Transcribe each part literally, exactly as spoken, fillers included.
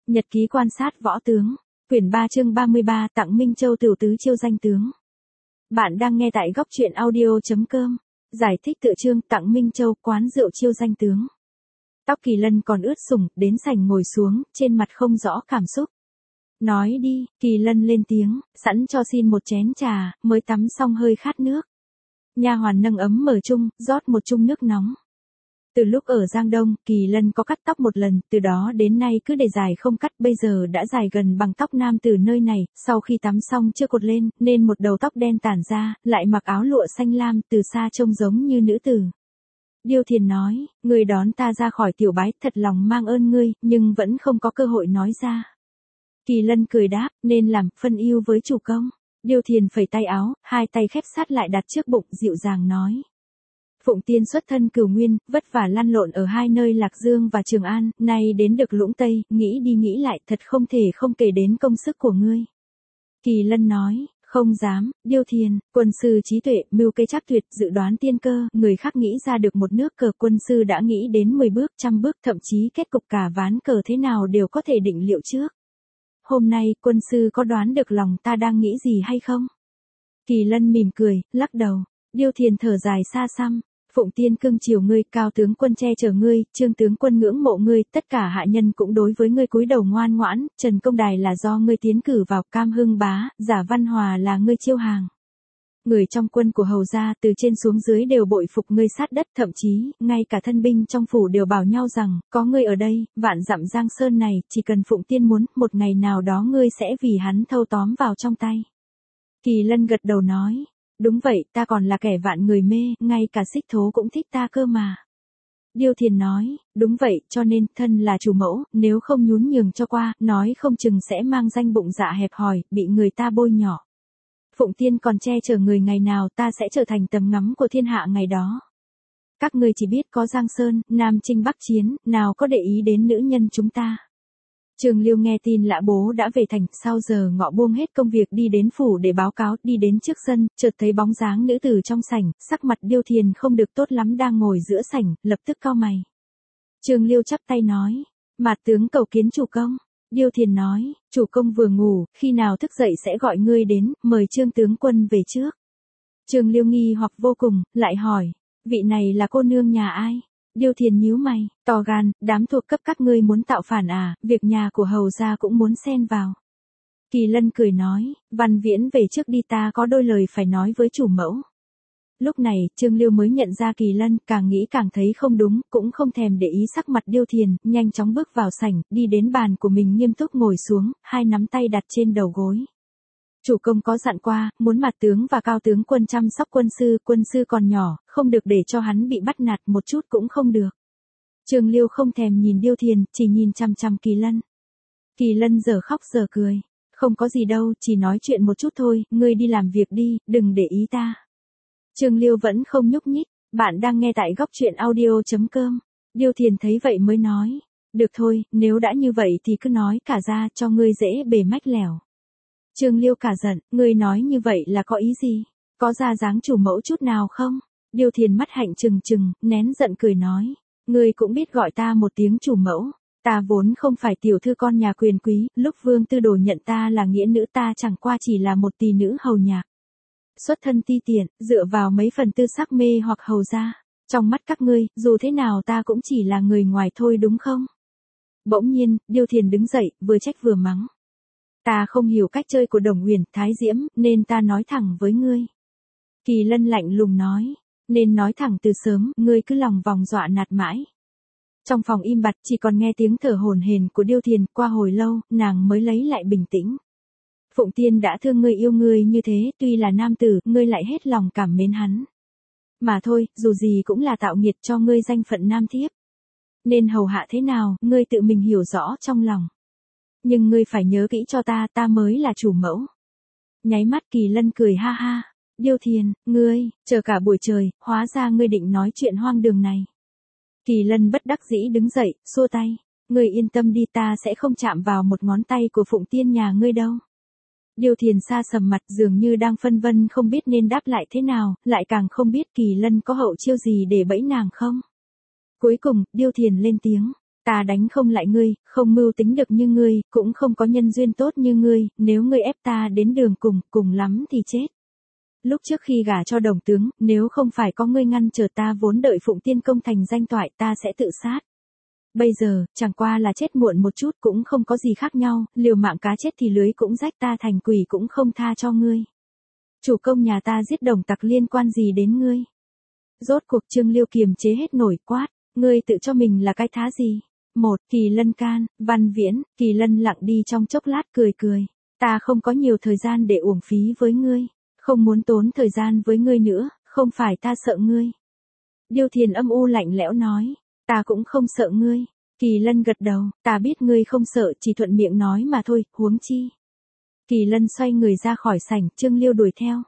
Nhật ký quan sát võ tướng, quyển ba chương ba mươi ba tặng Minh Châu Tửu tứ chiêu danh tướng. Bạn đang nghe tại góc truyện audio.com. Giải thích tựa chương tặng Minh Châu quán rượu chiêu danh tướng. Tóc Kỳ Lân còn ướt sũng, đến sảnh ngồi xuống, trên mặt không rõ cảm xúc. Nói đi, Kỳ Lân lên tiếng, sẵn cho xin một chén trà, mới tắm xong hơi khát nước. Nha hoàn nâng ấm mở chung, rót một chung nước nóng. Từ lúc ở Giang Đông, Kỳ Lân có cắt tóc một lần, từ đó đến nay cứ để dài không cắt, bây giờ đã dài gần bằng tóc nam từ nơi này, sau khi tắm xong chưa cột lên, nên một đầu tóc đen tản ra, lại mặc áo lụa xanh lam, từ xa trông giống như nữ tử. Điêu Thiền nói, người đón ta ra khỏi tiểu bái, thật lòng mang ơn ngươi, nhưng vẫn không có cơ hội nói ra. Kỳ Lân cười đáp, nên làm, phân ưu với chủ công. Điêu Thiền phẩy tay áo, hai tay khép sát lại đặt trước bụng, dịu dàng nói. Phụng Tiên xuất thân Cửu Nguyên, vất vả lăn lộn ở hai nơi Lạc Dương và Trường An, nay đến được Lũng Tây, nghĩ đi nghĩ lại, thật không thể không kể đến công sức của ngươi. Kỳ Lân nói, không dám, Điêu Thiền, quân sư trí tuệ, mưu kế trắc tuyệt, dự đoán tiên cơ, người khác nghĩ ra được một nước cờ, quân sư đã nghĩ đến mười bước, trăm bước, thậm chí kết cục cả ván cờ thế nào đều có thể định liệu trước. Hôm nay, quân sư có đoán được lòng ta đang nghĩ gì hay không? Kỳ Lân mỉm cười, lắc đầu. Điêu Thiền thở dài xa xăm. Phụng Tiên cưng chiều ngươi, Cao tướng quân che chở ngươi, Trương tướng quân ngưỡng mộ ngươi, tất cả hạ nhân cũng đối với ngươi cúi đầu ngoan ngoãn, Trần Công Đài là do ngươi tiến cử vào, Cam Hưng Bá, Giả Văn Hòa là ngươi chiêu hàng. Người trong quân của hầu gia từ trên xuống dưới đều bội phục ngươi sát đất, thậm chí, ngay cả thân binh trong phủ đều bảo nhau rằng, có ngươi ở đây, vạn dặm Giang Sơn này, chỉ cần Phụng Tiên muốn, một ngày nào đó ngươi sẽ vì hắn thâu tóm vào trong tay. Kỳ Lân gật đầu nói. Đúng vậy, ta còn là kẻ vạn người mê, ngay cả Xích Thố cũng thích ta cơ mà. Điêu Thiền nói, đúng vậy, cho nên, thân là chủ mẫu, nếu không nhún nhường cho qua, nói không chừng sẽ mang danh bụng dạ hẹp hòi, bị người ta bôi nhỏ. Phụng Tiên còn che chở người ngày nào, ta sẽ trở thành tầm ngắm của thiên hạ ngày đó. Các ngươi chỉ biết có Giang Sơn, Nam Chinh Bắc Chiến, nào có để ý đến nữ nhân chúng ta. Trường Liêu nghe tin Lã Bố đã về thành, sau giờ ngọ buông hết công việc đi đến phủ để báo cáo, đi đến trước sân, chợt thấy bóng dáng nữ tử trong sảnh, sắc mặt Điêu Thiền không được tốt lắm, đang ngồi giữa sảnh, lập tức cau mày. Trường Liêu chắp tay nói, Mạt tướng cầu kiến chủ công. Điêu Thiền nói, chủ công vừa ngủ, khi nào thức dậy sẽ gọi ngươi đến, mời Trương tướng quân về trước. Trường Liêu nghi hoặc vô cùng, lại hỏi, vị này là cô nương nhà ai? Điêu Thiền nhíu mày, to gan, đám thuộc cấp các ngươi muốn tạo phản à, việc nhà của hầu gia cũng muốn xen vào. Kỳ Lân cười nói, Văn Viễn về trước đi, ta có đôi lời phải nói với chủ mẫu. Lúc này, Trương Liêu mới nhận ra Kỳ Lân, càng nghĩ càng thấy không đúng, cũng không thèm để ý sắc mặt Điêu Thiền, nhanh chóng bước vào sảnh, đi đến bàn của mình nghiêm túc ngồi xuống, hai nắm tay đặt trên đầu gối. Chủ công có dặn qua, muốn Mạt tướng và Cao tướng quân chăm sóc quân sư, quân sư còn nhỏ, không được để cho hắn bị bắt nạt, một chút cũng không được. Trường Liêu không thèm nhìn Điêu Thiền, chỉ nhìn chăm chăm Kỳ Lân. Kỳ Lân giờ khóc giờ cười, không có gì đâu, chỉ nói chuyện một chút thôi, ngươi đi làm việc đi, đừng để ý ta. Trường Liêu vẫn không nhúc nhích, bạn đang nghe tại góc truyện audio.com. Điêu Thiền thấy vậy mới nói, được thôi, nếu đã như vậy thì cứ nói cả ra, cho ngươi dễ bề mách lẻo. Trường Liêu cả giận, ngươi nói như vậy là có ý gì? Có ra dáng chủ mẫu chút nào không? Điêu Thiền mắt hạnh trừng trừng, nén giận cười nói, ngươi cũng biết gọi ta một tiếng chủ mẫu. Ta vốn không phải tiểu thư con nhà quyền quý, lúc Vương Tư Đồ nhận ta là nghĩa nữ, ta chẳng qua chỉ là một tỳ nữ hầu nhạc. Xuất thân ti tiện, dựa vào mấy phần tư sắc mê hoặc hầu gia. Trong mắt các ngươi, dù thế nào ta cũng chỉ là người ngoài thôi đúng không? Bỗng nhiên, Điêu Thiền đứng dậy, vừa trách vừa mắng. Ta không hiểu cách chơi của Đồng Huyền, Thái Diễm, nên ta nói thẳng với ngươi. Kỳ Lân lạnh lùng nói, nên nói thẳng từ sớm, ngươi cứ lòng vòng dọa nạt mãi. Trong phòng im bặt, chỉ còn nghe tiếng thở hổn hển của Điêu Thiền, qua hồi lâu, nàng mới lấy lại bình tĩnh. Phụng Tiên đã thương ngươi, yêu ngươi như thế, tuy là nam tử, ngươi lại hết lòng cảm mến hắn. Mà thôi, dù gì cũng là tạo nghiệt cho ngươi danh phận nam thiếp. Nên hầu hạ thế nào, ngươi tự mình hiểu rõ trong lòng. Nhưng ngươi phải nhớ kỹ cho ta, ta mới là chủ mẫu. Nháy mắt Kỳ Lân cười ha ha. Điêu Thiền, ngươi, chờ cả buổi trời, hóa ra ngươi định nói chuyện hoang đường này. Kỳ Lân bất đắc dĩ đứng dậy, xua tay. Ngươi yên tâm đi, ta sẽ không chạm vào một ngón tay của Phụng Tiên nhà ngươi đâu. Điêu Thiền xa sầm mặt, dường như đang phân vân không biết nên đáp lại thế nào, lại càng không biết Kỳ Lân có hậu chiêu gì để bẫy nàng không. Cuối cùng, Điêu Thiền lên tiếng. Ta đánh không lại ngươi, không mưu tính được như ngươi, cũng không có nhân duyên tốt như ngươi, nếu ngươi ép ta đến đường cùng, cùng lắm thì chết. Lúc trước khi gả cho đồng tướng, nếu không phải có ngươi ngăn trở ta vốn đợi Phụng Tiên công thành danh toại ta sẽ tự sát. Bây giờ, chẳng qua là chết muộn một chút cũng không có gì khác nhau, liều mạng cá chết thì lưới cũng rách, ta thành quỷ cũng không tha cho ngươi. Chủ công nhà ta giết đồng tặc liên quan gì đến ngươi? Rốt cuộc Trương Liêu kiềm chế hết nổi quát, ngươi tự cho mình là cái thá gì? Một, Kỳ Lân can, Văn Viễn, Kỳ Lân lặng đi trong chốc lát cười cười, ta không có nhiều thời gian để uổng phí với ngươi, không muốn tốn thời gian với ngươi nữa, không phải ta sợ ngươi. Điêu Thiền âm u lạnh lẽo nói, ta cũng không sợ ngươi. Kỳ Lân gật đầu, ta biết ngươi không sợ, chỉ thuận miệng nói mà thôi, huống chi. Kỳ Lân xoay người ra khỏi sảnh, Trương Liêu đuổi theo.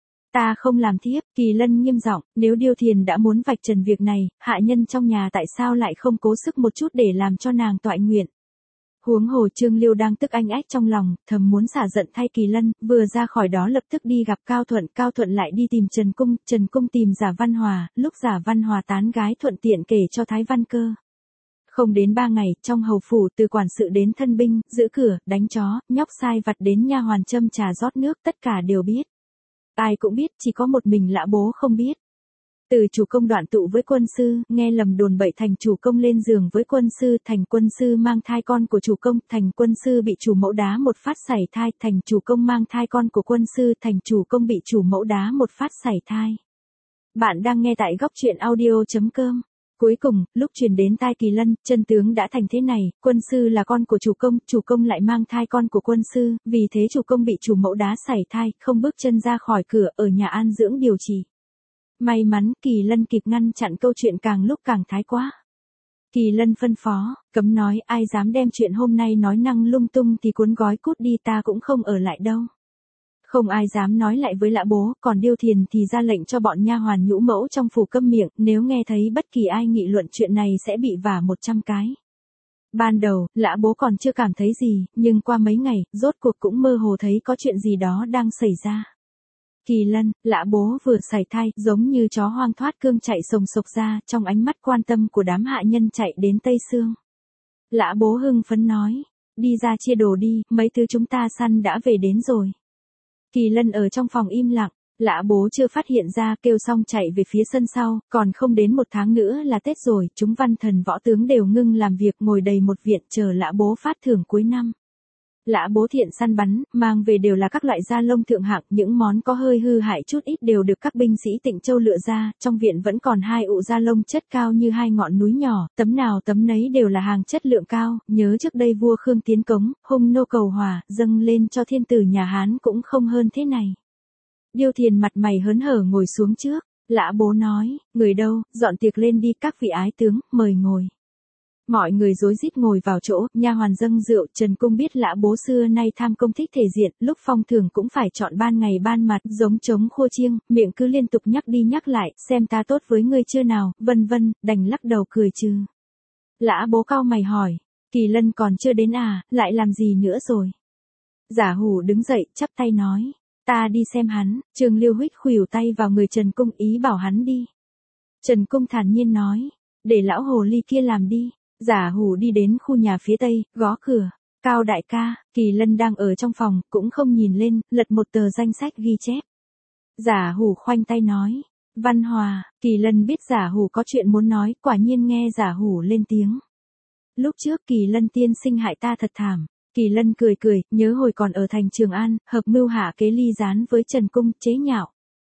Ta không làm tiếp, Kỳ Lân nghiêm giọng, nếu Điêu Thiền đã muốn vạch trần việc này, hạ nhân trong nhà tại sao lại không cố sức một chút để làm cho nàng toại nguyện. Huống hồ Trương Liêu đang tức anh ách trong lòng, thầm muốn xả giận thay Kỳ Lân, vừa ra khỏi đó lập tức đi gặp Cao Thuận, Cao Thuận lại đi tìm Trần Cung, Trần Cung tìm Giả Văn Hòa, lúc Giả Văn Hòa tán gái thuận tiện kể cho Thái Văn Cơ. Không đến ba ngày, trong hầu phủ từ quản sự đến thân binh, giữ cửa, đánh chó, nhóc sai vặt đến nha hoàn châm trà rót nước tất cả đều biết. Ai cũng biết, chỉ có một mình Lã Bố không biết. Từ chủ công đoạn tụ với quân sư, nghe lầm đồn bậy thành chủ công lên giường với quân sư, thành quân sư mang thai con của chủ công, thành quân sư bị chủ mẫu đá một phát sảy thai, thành chủ công mang thai con của quân sư, thành chủ công bị chủ mẫu đá một phát sảy thai. Bạn đang nghe tại góc truyện audio chấm com. Cuối cùng, lúc truyền đến tai Kỳ Lân, chân tướng đã thành thế này, quân sư là con của chủ công, chủ công lại mang thai con của quân sư, vì thế chủ công bị chủ mẫu đá sảy thai, không bước chân ra khỏi cửa, ở nhà an dưỡng điều trị. May mắn, Kỳ Lân kịp ngăn chặn câu chuyện càng lúc càng thái quá. Kỳ Lân phân phó, cấm nói ai dám đem chuyện hôm nay nói năng lung tung thì cuốn gói cút đi, ta cũng không ở lại đâu. Không ai dám nói lại với Lã Bố, còn Điêu Thiền thì ra lệnh cho bọn nha hoàn nhũ mẫu trong phủ câm miệng, nếu nghe thấy bất kỳ ai nghị luận chuyện này sẽ bị vả một trăm cái. Ban đầu, Lã Bố còn chưa cảm thấy gì, nhưng qua mấy ngày, rốt cuộc cũng mơ hồ thấy có chuyện gì đó đang xảy ra. Kỳ Lân, Lã Bố vừa sảy thai, giống như chó hoang thoát cương chạy sồng sộc ra, trong ánh mắt quan tâm của đám hạ nhân chạy đến Tây Sương. Lã Bố hưng phấn nói, đi ra chia đồ đi, mấy thứ chúng ta săn đã về đến rồi. Kỳ Lân ở trong phòng im lặng, Lã Bố chưa phát hiện ra, kêu xong chạy về phía sân sau, còn không đến một tháng nữa là Tết rồi, chúng văn thần võ tướng đều ngưng làm việc ngồi đầy một viện chờ Lã Bố phát thưởng cuối năm. Lã Bố thiện săn bắn, mang về đều là các loại da lông thượng hạng, những món có hơi hư hại chút ít đều được các binh sĩ Tịnh Châu lựa ra, trong viện vẫn còn hai ụ da lông chất cao như hai ngọn núi nhỏ, tấm nào tấm nấy đều là hàng chất lượng cao, nhớ trước đây vua Khương tiến cống, hung nô cầu hòa, dâng lên cho thiên tử nhà Hán cũng không hơn thế này. Điêu Thiền mặt mày hớn hở ngồi xuống trước, Lã Bố nói, người đâu, dọn tiệc lên đi, các vị ái tướng, mời ngồi. Mọi người rối rít ngồi vào chỗ, nha hoàn dâng rượu, Trần Cung biết Lã Bố xưa nay tham công thích thể diện, lúc phong thưởng cũng phải chọn ban ngày ban mặt, giống trống khô chiêng, miệng cứ liên tục nhắc đi nhắc lại, xem ta tốt với ngươi chưa nào, vân vân, đành lắc đầu cười trừ. Lã Bố cau mày hỏi, Kỳ Lân còn chưa đến à, lại làm gì nữa rồi? Giả Hủ đứng dậy, chắp tay nói, ta đi xem hắn, Trương Liêu huých khuỷu tay vào người Trần Cung ý bảo hắn đi. Trần Cung thản nhiên nói, để lão hồ ly kia làm đi. Giả Hủ đi đến khu nhà phía tây, gõ cửa. Cao đại ca, Kỳ Lân đang ở trong phòng, cũng không nhìn lên, lật một tờ danh sách ghi chép. Giả Hủ khoanh tay nói, Văn Hòa, Kỳ Lân biết Giả Hủ có chuyện muốn nói, quả nhiên nghe Giả Hủ lên tiếng. Lúc trước Kỳ Lân tiên sinh hại ta thật thảm. Kỳ Lân cười cười, nhớ hồi còn ở thành Trường An, hợp mưu hạ kế ly gián với Trần Cung, chế nhạo.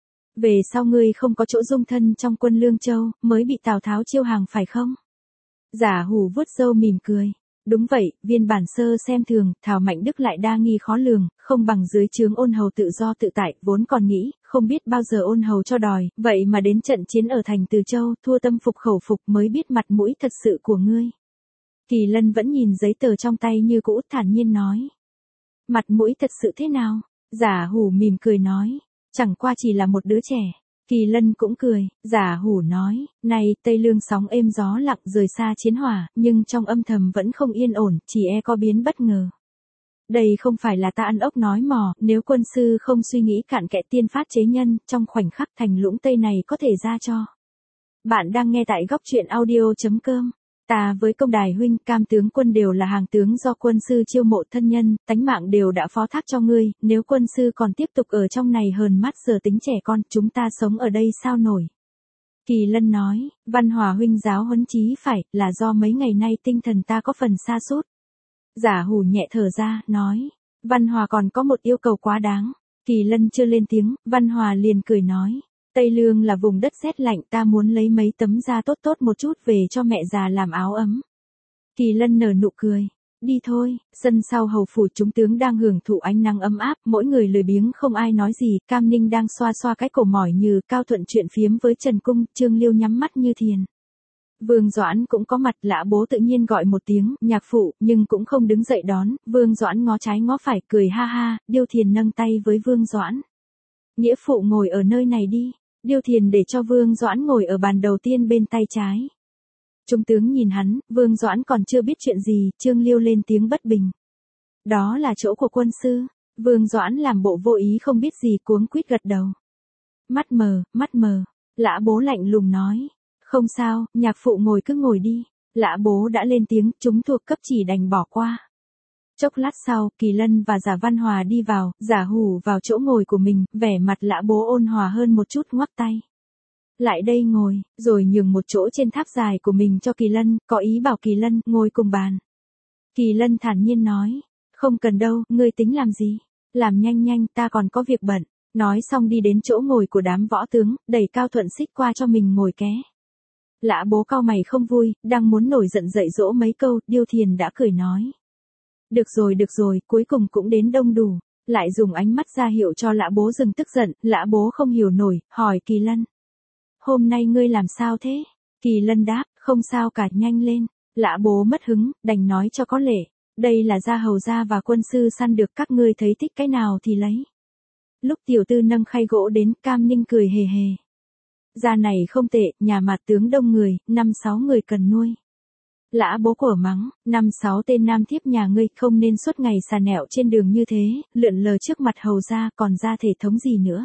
Về sau ngươi không có chỗ dung thân trong quân Lương Châu, mới bị Tào Tháo chiêu hàng phải không? Giả Hủ vuốt râu mỉm cười. Đúng vậy, viên bản sơ xem thường, Thảo Mạnh Đức lại đa nghi khó lường, không bằng dưới trướng Ôn Hầu tự do tự tại, vốn còn nghĩ, không biết bao giờ Ôn Hầu cho đòi, vậy mà đến trận chiến ở thành Từ Châu, thua tâm phục khẩu phục mới biết mặt mũi thật sự của ngươi. Kỳ Lân vẫn nhìn giấy tờ trong tay như cũ, thản nhiên nói. Mặt mũi thật sự thế nào? Giả Hủ mỉm cười nói, chẳng qua chỉ là một đứa trẻ. Kỳ Lân cũng cười, Giả Hủ nói, này, Tây Lương sóng êm gió lặng rời xa chiến hỏa, nhưng trong âm thầm vẫn không yên ổn, chỉ e có biến bất ngờ. Đây không phải là ta ăn ốc nói mò, nếu quân sư không suy nghĩ cặn kẽ tiên phát chế nhân, trong khoảnh khắc thành lũng Tây này có thể ra cho. Bạn đang nghe tại góc truyện audio chấm com. Ta với Công Đài huynh, Cam tướng quân đều là hàng tướng do quân sư chiêu mộ thân nhân, tánh mạng đều đã phó thác cho ngươi, nếu quân sư còn tiếp tục ở trong này hờn mắt giờ tính trẻ con, chúng ta sống ở đây sao nổi. Kỳ Lân nói, Văn Hòa huynh giáo huấn chí phải, là do mấy ngày nay tinh thần ta có phần sa sút. Giả Hủ nhẹ thở ra, nói, Văn Hòa còn có một yêu cầu quá đáng. Kỳ Lân chưa lên tiếng, Văn Hòa liền cười nói, Tây Lương là vùng đất rét lạnh, ta muốn lấy mấy tấm da tốt tốt một chút về cho mẹ già làm áo ấm. Kỳ Lân nở nụ cười, đi thôi. Sân sau hầu phủ chúng tướng đang hưởng thụ ánh nắng ấm áp, mỗi người lười biếng không ai nói gì, Cam Ninh đang xoa xoa cái cổ mỏi như, Cao Thuận chuyện phiếm với Trần Cung, Trương Liêu nhắm mắt như thiền. Vương Doãn cũng có mặt, Lã Bố tự nhiên gọi một tiếng, nhạc phụ, nhưng cũng không đứng dậy đón, Vương Doãn ngó trái ngó phải, cười ha ha, Điêu Thiền nâng tay với Vương Doãn. Nghĩa phụ ngồi ở nơi này đi. Điêu Thiền để cho Vương Doãn ngồi ở bàn đầu tiên bên tay trái. Trung tướng nhìn hắn, Vương Doãn còn chưa biết chuyện gì, Trương Liêu lên tiếng bất bình. Đó là chỗ của quân sư. Vương Doãn làm bộ vô ý không biết gì, cuống quýt gật đầu. Mắt mờ, mắt mờ. Lã Bố lạnh lùng nói. Không sao, nhạc phụ ngồi cứ ngồi đi. Lã Bố đã lên tiếng, chúng thuộc cấp chỉ đành bỏ qua. Chốc lát sau, Kỳ Lân và Giả Văn Hòa đi vào, Giả Hủ vào chỗ ngồi của mình, vẻ mặt Lã Bố ôn hòa hơn một chút, ngoắc tay. Lại đây ngồi, rồi nhường một chỗ trên tháp dài của mình cho Kỳ Lân, có ý bảo Kỳ Lân ngồi cùng bàn. Kỳ Lân thản nhiên nói, không cần đâu, ngươi tính làm gì? Làm nhanh nhanh, ta còn có việc bận. Nói xong đi đến chỗ ngồi của đám võ tướng, đẩy Cao Thuận xích qua cho mình ngồi ké. Lã Bố cau mày không vui, đang muốn nổi giận dạy dỗ mấy câu, Điêu Thiền đã cười nói. Được rồi được rồi, cuối cùng cũng đến đông đủ. Lại dùng ánh mắt ra hiệu cho Lã Bố dừng tức giận, Lã Bố không hiểu nổi, hỏi Kỳ Lân. Hôm nay ngươi làm sao thế? Kỳ Lân đáp, không sao cả, nhanh lên. Lã Bố mất hứng, đành nói cho có lệ. Đây là gia hầu gia và quân sư săn được, các ngươi thấy thích cái nào thì lấy. Lúc tiểu tư nâng khay gỗ đến, Cam Ninh cười hề hề. Gia này không tệ, nhà mặt tướng đông người, năm sáu người cần nuôi. Lã Bố của mắng, năm sáu tên nam thiếp nhà ngươi không nên suốt ngày xà nẹo trên đường như thế, lượn lờ trước mặt hầu gia, còn ra thể thống gì nữa.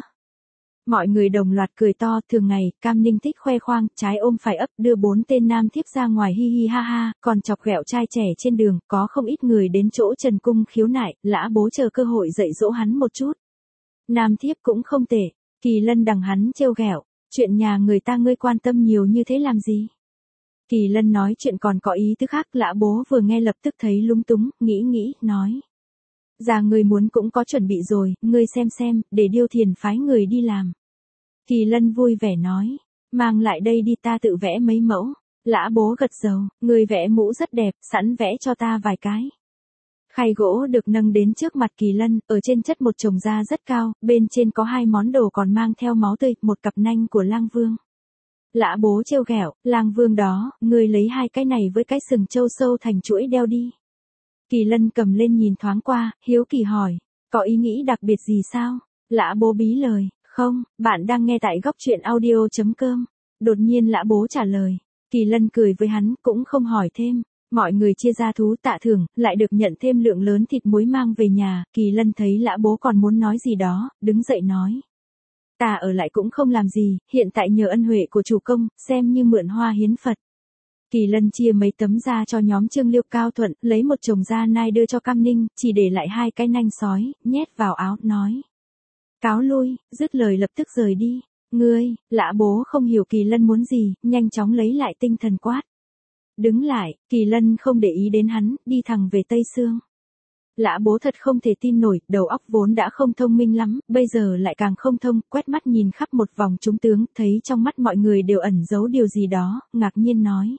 Mọi người đồng loạt cười to, thường ngày, Cam Ninh thích khoe khoang, trái ôm phải ấp, đưa bốn tên nam thiếp ra ngoài hi hi ha ha, còn chọc ghẹo trai trẻ trên đường, có không ít người đến chỗ Trần Cung khiếu nại, Lã Bố chờ cơ hội dạy dỗ hắn một chút. Nam thiếp cũng không tệ, Kỳ Lân đằng hắn trêu ghẹo, chuyện nhà người ta ngươi quan tâm nhiều như thế làm gì? Kỳ Lân nói chuyện còn có ý tứ khác, Lã Bố vừa nghe lập tức thấy lúng túng, nghĩ nghĩ, nói. Già người muốn cũng có chuẩn bị rồi, ngươi xem xem, để Điêu Thiền phái người đi làm. Kỳ Lân vui vẻ nói, mang lại đây đi, ta tự vẽ mấy mẫu. Lã Bố gật đầu, người vẽ mũ rất đẹp, sẵn vẽ cho ta vài cái. Khay gỗ được nâng đến trước mặt Kỳ Lân, ở trên chất một chồng da rất cao, bên trên có hai món đồ còn mang theo máu tươi, một cặp nanh của lang vương. Lã Bố trêu ghẹo, lang vương đó, ngươi lấy hai cái này với cái sừng trâu sâu thành chuỗi đeo đi. Kỳ Lân cầm lên nhìn thoáng qua, hiếu kỳ hỏi, có ý nghĩ đặc biệt gì sao? Lã Bố bí lời, không, bạn đang nghe tại góc truyện audio chấm com. Đột nhiên Lã Bố trả lời, Kỳ Lân cười với hắn, cũng không hỏi thêm. Mọi người chia ra thú tạ thưởng, lại được nhận thêm lượng lớn thịt muối mang về nhà, Kỳ Lân thấy Lã Bố còn muốn nói gì đó, đứng dậy nói. Ta ở lại cũng không làm gì, hiện tại nhờ ân huệ của chủ công, xem như mượn hoa hiến Phật. Kỳ Lân chia mấy tấm da cho nhóm Trương Liêu Cao Thuận, lấy một chồng da nai đưa cho Cam Ninh, chỉ để lại hai cái nanh sói, nhét vào áo, nói. Cáo lui, dứt lời lập tức rời đi. Ngươi, Lã Bố không hiểu Kỳ Lân muốn gì, nhanh chóng lấy lại tinh thần quát. Đứng lại, Kỳ Lân không để ý đến hắn, đi thẳng về Tây Sương. Lã Bố thật không thể tin nổi, đầu óc vốn đã không thông minh lắm, bây giờ lại càng không thông, quét mắt nhìn khắp một vòng chúng tướng, thấy trong mắt mọi người đều ẩn giấu điều gì đó, ngạc nhiên nói.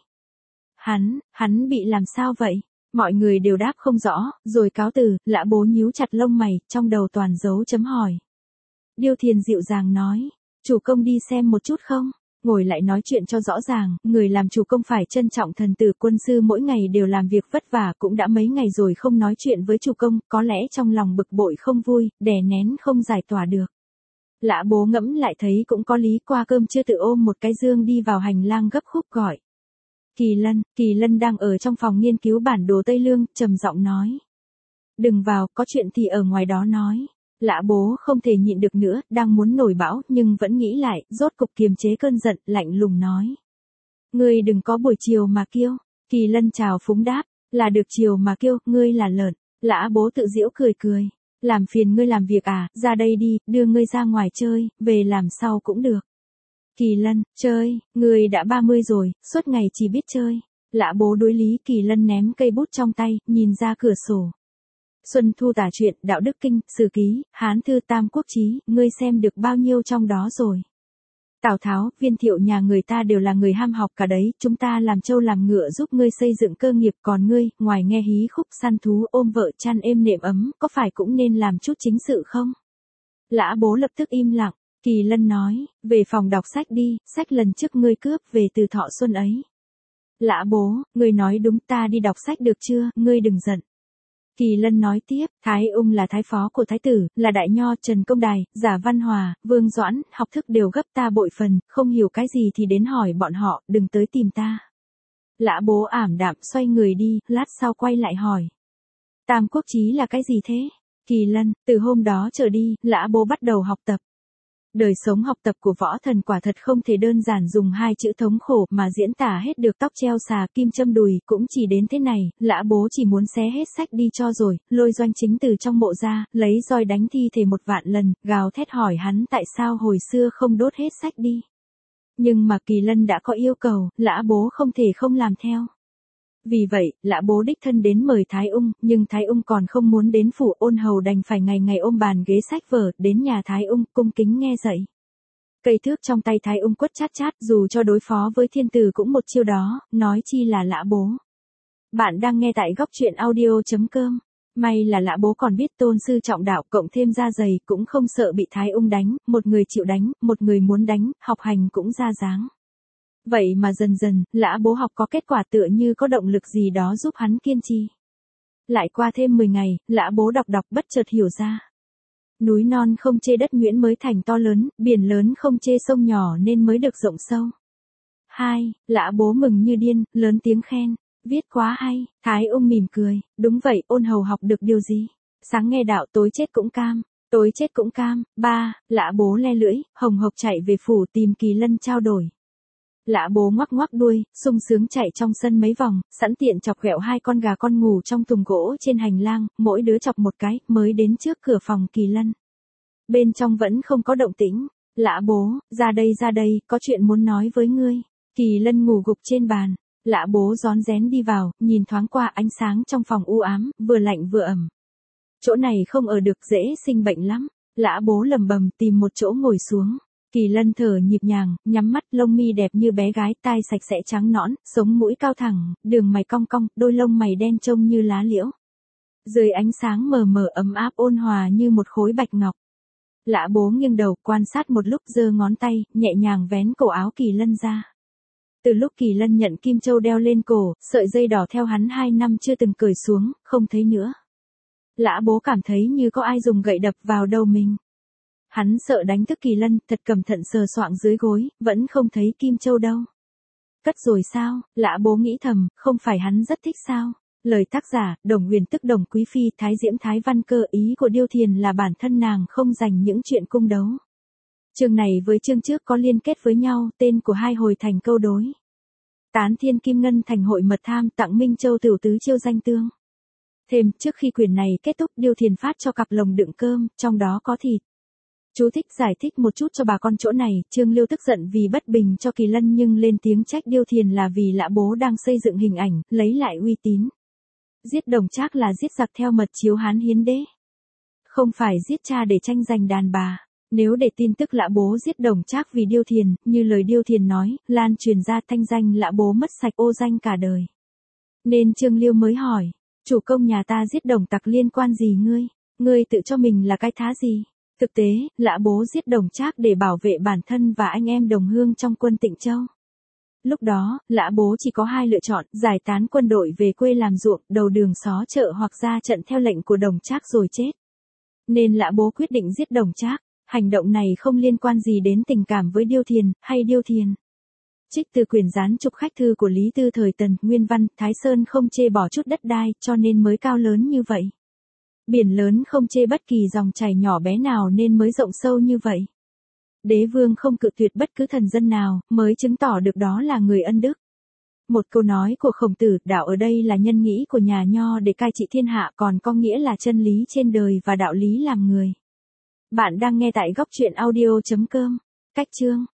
Hắn, hắn bị làm sao vậy? Mọi người đều đáp không rõ, rồi cáo từ, Lã Bố nhíu chặt lông mày, trong đầu toàn dấu chấm hỏi. Điêu Thiền dịu dàng nói, chủ công đi xem một chút không? Ngồi lại nói chuyện cho rõ ràng, người làm chủ công phải trân trọng thần tử, quân sư mỗi ngày đều làm việc vất vả, cũng đã mấy ngày rồi không nói chuyện với chủ công, có lẽ trong lòng bực bội không vui, đè nén không giải tỏa được. Lã Bố ngẫm lại thấy cũng có lý, qua cơm chưa tự ôm một cái dương đi vào hành lang gấp khúc gọi. Kỳ Lân, Kỳ Lân đang ở trong phòng nghiên cứu bản đồ Tây Lương, trầm giọng nói. Đừng vào, có chuyện thì ở ngoài đó nói. Lã Bố không thể nhịn được nữa, đang muốn nổi bão, nhưng vẫn nghĩ lại, rốt cục kiềm chế cơn giận, lạnh lùng nói. Ngươi đừng có buổi chiều mà kiêu. Kỳ Lân chào phúng đáp, là được chiều mà kêu, ngươi là lợn. Lã bố tự giễu cười cười, làm phiền ngươi làm việc à, ra đây đi, đưa ngươi ra ngoài chơi, về làm sau cũng được. Kỳ Lân, chơi, ngươi đã ba mươi rồi, suốt ngày chỉ biết chơi. Lã bố đối lý Kỳ Lân ném cây bút trong tay, nhìn ra cửa sổ. Xuân Thu tả truyện, Đạo Đức Kinh, Sử Ký, Hán Thư Tam Quốc Chí, ngươi xem được bao nhiêu trong đó rồi. Tào Tháo, Viên Thiệu nhà người ta đều là người ham học cả đấy, chúng ta làm trâu làm ngựa giúp ngươi xây dựng cơ nghiệp, còn ngươi, ngoài nghe hí khúc săn thú ôm vợ chăn êm nệm ấm, có phải cũng nên làm chút chính sự không? Lã bố lập tức im lặng, Kỳ Lân nói, về phòng đọc sách đi, sách lần trước ngươi cướp về từ Thọ Xuân ấy. Lã bố, ngươi nói đúng, ta đi đọc sách được chưa, ngươi đừng giận. Kỳ Lân nói tiếp, Thái Ung là thái phó của thái tử, là đại nho, Trần Công Đài, Giả Văn Hòa, Vương Doãn, học thức đều gấp ta bội phần, không hiểu cái gì thì đến hỏi bọn họ, đừng tới tìm ta. Lã bố ảm đạm xoay người đi, lát sau quay lại hỏi. Tam Quốc Chí là cái gì thế? Kỳ Lân, từ hôm đó trở đi, Lã bố bắt đầu học tập. Đời sống học tập của võ thần quả thật không thể đơn giản dùng hai chữ thống khổ mà diễn tả hết được, tóc treo xà, kim châm đùi, cũng chỉ đến thế này, Lã bố chỉ muốn xé hết sách đi cho rồi, lôi Doanh Chính từ trong mộ ra, lấy roi đánh thi thể một vạn lần, gào thét hỏi hắn tại sao hồi xưa không đốt hết sách đi. Nhưng mà Kỳ Lân đã có yêu cầu, Lã bố không thể không làm theo. Vì vậy, Lã bố đích thân đến mời Thái Ung, nhưng Thái Ung còn không muốn đến phủ, Ôn Hầu đành phải ngày ngày ôm bàn ghế sách vở, đến nhà Thái Ung, cung kính nghe dạy. Cây thước trong tay Thái Ung quất chát chát, dù cho đối phó với thiên tử cũng một chiêu đó, nói chi là Lã bố. Bạn đang nghe tại góc truyện audio chấm com. May là Lã bố còn biết tôn sư trọng đạo, cộng thêm da dày, cũng không sợ bị Thái Ung đánh, một người chịu đánh, một người muốn đánh, học hành cũng ra dáng. Vậy mà dần dần, Lã bố học có kết quả, tựa như có động lực gì đó giúp hắn kiên trì. Lại qua thêm mười ngày, Lã bố đọc đọc bất chợt hiểu ra. Núi non không chê đất nhuyễn mới thành to lớn, biển lớn không chê sông nhỏ nên mới được rộng sâu. Hai, Lã bố mừng như điên, lớn tiếng khen, viết quá hay. Thái Ung mỉm cười, đúng vậy, Ôn Hầu học được điều gì? Sáng nghe đạo, tối chết cũng cam. Tối chết cũng cam. Ba, Lã bố le lưỡi, hồng hộc chạy về phủ tìm Kỳ Lân trao đổi. Lã bố ngoắc ngoắc đuôi, sung sướng chạy trong sân mấy vòng, sẵn tiện chọc ghẹo hai con gà con ngủ trong thùng gỗ trên hành lang, mỗi đứa chọc một cái, mới đến trước cửa phòng Kỳ Lân. Bên trong vẫn không có động tĩnh. Lã bố, ra đây ra đây, có chuyện muốn nói với ngươi. Kỳ Lân ngủ gục trên bàn. Lã bố rón rén đi vào, nhìn thoáng qua, ánh sáng trong phòng u ám, vừa lạnh vừa ẩm. Chỗ này không ở được, dễ sinh bệnh lắm. Lã bố lầm bầm tìm một chỗ ngồi xuống. Kỳ Lân thở nhịp nhàng, nhắm mắt, lông mi đẹp như bé gái, tai sạch sẽ trắng nõn, sống mũi cao thẳng, đường mày cong cong, đôi lông mày đen trông như lá liễu. Dưới ánh sáng mờ mờ ấm áp ôn hòa như một khối bạch ngọc. Lã bố nghiêng đầu, quan sát một lúc, giơ ngón tay, nhẹ nhàng vén cổ áo Kỳ Lân ra. Từ lúc Kỳ Lân nhận kim châu đeo lên cổ, sợi dây đỏ theo hắn hai năm chưa từng cởi xuống, không thấy nữa. Lã bố cảm thấy như có ai dùng gậy đập vào đầu mình. Hắn sợ đánh thức Kỳ Lân, thật cẩn thận sờ soạng dưới gối, vẫn không thấy kim châu đâu. Cất rồi sao? Lã bố nghĩ thầm, không phải hắn rất thích sao? Lời tác giả, Đồng Huyền tức Đồng Quý Phi, Thái Diễm Thái Văn Cơ, ý của Điêu Thiền là bản thân nàng không dành những chuyện cung đấu. Chương này với chương trước có liên kết với nhau, tên của hai hồi thành câu đối. Tán Thiên Kim Ngân thành hội mật tham, tặng Minh Châu tiểu tứ chiêu danh tương. Thêm, trước khi quyển này kết thúc, Điêu Thiền phát cho cặp lồng đựng cơm, trong đó có thịt. Chú thích giải thích một chút cho bà con chỗ này, Trương Liêu tức giận vì bất bình cho Kỳ Lân nhưng lên tiếng trách Điêu Thiền là vì Lã bố đang xây dựng hình ảnh, lấy lại uy tín. Giết Đồng Trác là giết giặc theo mật chiếu Hán Hiến Đế. Không phải giết cha để tranh giành đàn bà. Nếu để tin tức Lã bố giết Đồng Trác vì Điêu Thiền, như lời Điêu Thiền nói, lan truyền ra thanh danh Lã bố mất sạch ô danh cả đời. Nên Trương Liêu mới hỏi, chủ công nhà ta giết Đồng tặc liên quan gì ngươi? Ngươi tự cho mình là cái thá gì? Thực tế, Lã bố giết Đồng Trác để bảo vệ bản thân và anh em đồng hương trong quân Tịnh Châu. Lúc đó, Lã bố chỉ có hai lựa chọn, giải tán quân đội về quê làm ruộng, đầu đường xó chợ hoặc ra trận theo lệnh của Đồng Trác rồi chết. Nên Lã bố quyết định giết Đồng Trác. Hành động này không liên quan gì đến tình cảm với Điêu Thiền, hay Điêu Thiền. Trích từ quyển gián trục khách thư của Lý Tư thời Tần, nguyên văn, Thái Sơn không chê bỏ chút đất đai, cho nên mới cao lớn như vậy. Biển lớn không chê bất kỳ dòng chảy nhỏ bé nào nên mới rộng sâu như vậy. Đế vương không cự tuyệt bất cứ thần dân nào, mới chứng tỏ được đó là người ân đức. Một câu nói của Khổng Tử, đạo ở đây là nhân nghĩ của nhà Nho để cai trị thiên hạ, còn có nghĩa là chân lý trên đời và đạo lý làm người. Bạn đang nghe tại góc truyện audio chấm com. Cách chương